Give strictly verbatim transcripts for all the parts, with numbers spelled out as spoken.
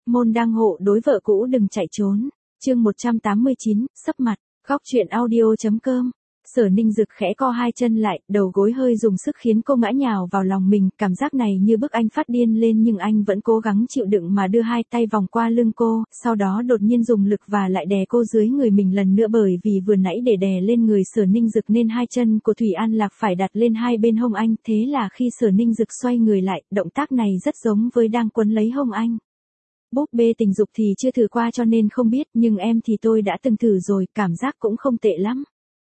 môn đăng hộ đối vợ cũ đừng chạy trốn. Chương một trăm tám mươi chín, sấp mặt. Góc truyện audio chấm com. Sở Ninh Dực khẽ co hai chân lại, đầu gối hơi dùng sức khiến cô ngã nhào vào lòng mình, cảm giác này như bức anh phát điên lên nhưng anh vẫn cố gắng chịu đựng mà đưa hai tay vòng qua lưng cô, sau đó đột nhiên dùng lực và lại đè cô dưới người mình lần nữa bởi vì vừa nãy để đè lên người Sở Ninh Dực nên hai chân của Thủy An Lạc phải đặt lên hai bên hông anh, thế là khi Sở Ninh Dực xoay người lại, động tác này rất giống với đang quấn lấy hông anh. Búp bê tình dục thì chưa thử qua cho nên không biết, nhưng em thì tôi đã từng thử rồi, cảm giác cũng không tệ lắm.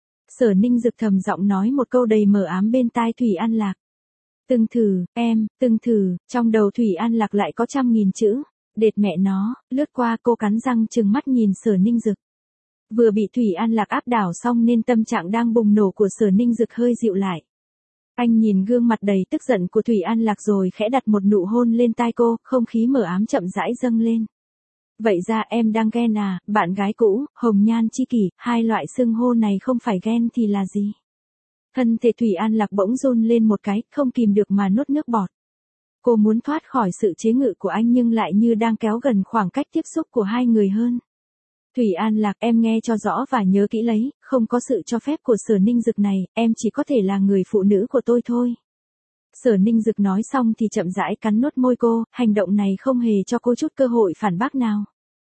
Sở Ninh Dực thầm giọng nói một câu đầy mờ ám bên tai Thủy An Lạc. Từng thử, em, từng thử, trong đầu Thủy An Lạc lại có trăm nghìn chữ, đệt mẹ nó, lướt qua cô cắn răng trừng mắt nhìn Sở Ninh Dực. Vừa bị Thủy An Lạc áp đảo xong nên tâm trạng đang bùng nổ của Sở Ninh Dực hơi dịu lại. Anh nhìn gương mặt đầy tức giận của Thủy An Lạc rồi khẽ đặt một nụ hôn lên tai cô, không khí mờ ám chậm rãi dâng lên. Vậy ra em đang ghen à, bạn gái cũ, hồng nhan chi kỷ, hai loại xưng hô này không phải ghen thì là gì? Thân thể Thủy An Lạc bỗng run lên một cái, không kìm được mà nuốt nước bọt. Cô muốn thoát khỏi sự chế ngự của anh nhưng lại như đang kéo gần khoảng cách tiếp xúc của hai người hơn. Thủy An Lạc, em nghe cho rõ và nhớ kỹ lấy, không có sự cho phép của Sở Ninh Dực này, em chỉ có thể là người phụ nữ của tôi thôi. Sở Ninh Dực nói xong thì chậm rãi cắn nuốt môi cô, hành động này không hề cho cô chút cơ hội phản bác nào.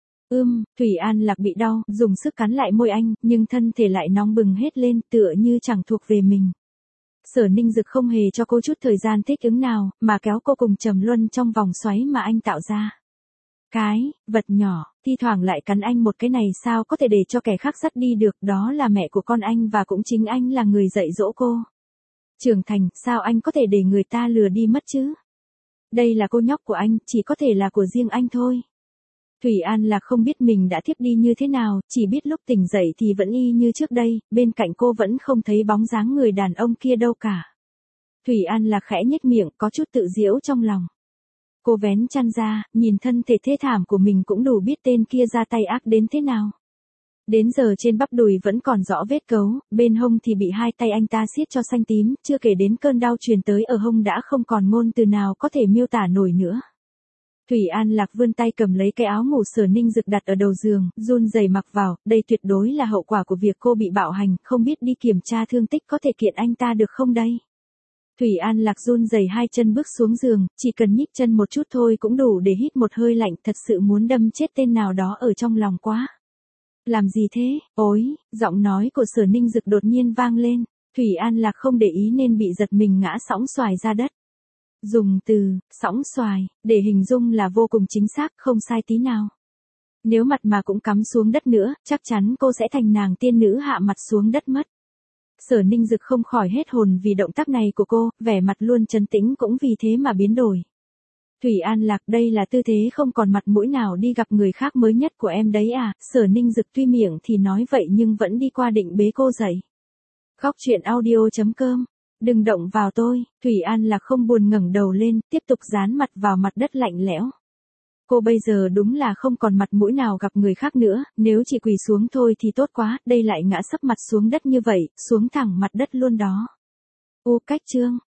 Ưm, Thủy An Lạc bị đau, dùng sức cắn lại môi anh, nhưng thân thể lại nóng bừng hết lên, tựa như chẳng thuộc về mình. Sở Ninh Dực không hề cho cô chút thời gian thích ứng nào, mà kéo cô cùng trầm luân trong vòng xoáy mà anh tạo ra. Cái, vật nhỏ, thi thoảng lại cắn anh một cái này sao có thể để cho kẻ khác dắt đi được, đó là mẹ của con anh và cũng chính anh là người dạy dỗ cô. Trưởng thành, sao anh có thể để người ta lừa đi mất chứ? Đây là cô nhóc của anh, chỉ có thể là của riêng anh thôi. Thủy An Lạc không biết mình đã thiếp đi như thế nào, chỉ biết lúc tỉnh dậy thì vẫn y như trước đây, bên cạnh cô vẫn không thấy bóng dáng người đàn ông kia đâu cả. Thủy An Lạc khẽ nhếch miệng, có chút tự giễu trong lòng. Cô vén chăn ra, nhìn thân thể thê thảm của mình cũng đủ biết tên kia ra tay ác đến thế nào. Đến giờ trên bắp đùi vẫn còn rõ vết cấu, bên hông thì bị hai tay anh ta siết cho xanh tím, chưa kể đến cơn đau truyền tới ở hông đã không còn ngôn từ nào có thể miêu tả nổi nữa. Thủy An Lạc vươn tay cầm lấy cái áo ngủ Sở Ninh Dực đặt ở đầu giường, run rẩy mặc vào, đây tuyệt đối là hậu quả của việc cô bị bạo hành, không biết đi kiểm tra thương tích có thể kiện anh ta được không đây? Thủy An Lạc run rẩy hai chân bước xuống giường, chỉ cần nhích chân một chút thôi cũng đủ để hít một hơi lạnh, thật sự muốn đâm chết tên nào đó ở trong lòng quá. Làm gì thế, ối, giọng nói của Sở Ninh Dực đột nhiên vang lên, Thủy An Lạc không để ý nên bị giật mình ngã sõng xoài ra đất. Dùng từ, sõng xoài, để hình dung là vô cùng chính xác, không sai tí nào. Nếu mặt mà cũng cắm xuống đất nữa, chắc chắn cô sẽ thành nàng tiên nữ hạ mặt xuống đất mất. Sở Ninh Dực không khỏi hết hồn vì động tác này của cô, vẻ mặt luôn trấn tĩnh cũng vì thế mà biến đổi. Thủy An Lạc, đây là tư thế không còn mặt mũi nào đi gặp người khác mới nhất của em đấy à? Sở Ninh Dực tuy miệng thì nói vậy nhưng vẫn đi qua định bế cô dậy. Góc truyện audio chấm com. Đừng động vào tôi, Thủy An Lạc không buồn ngẩng đầu lên, tiếp tục dán mặt vào mặt đất lạnh lẽo. Cô bây giờ đúng là không còn mặt mũi nào gặp người khác nữa, nếu chỉ quỳ xuống thôi thì tốt quá, đây lại ngã sấp mặt xuống đất như vậy, xuống thẳng mặt đất luôn đó. U cách chương.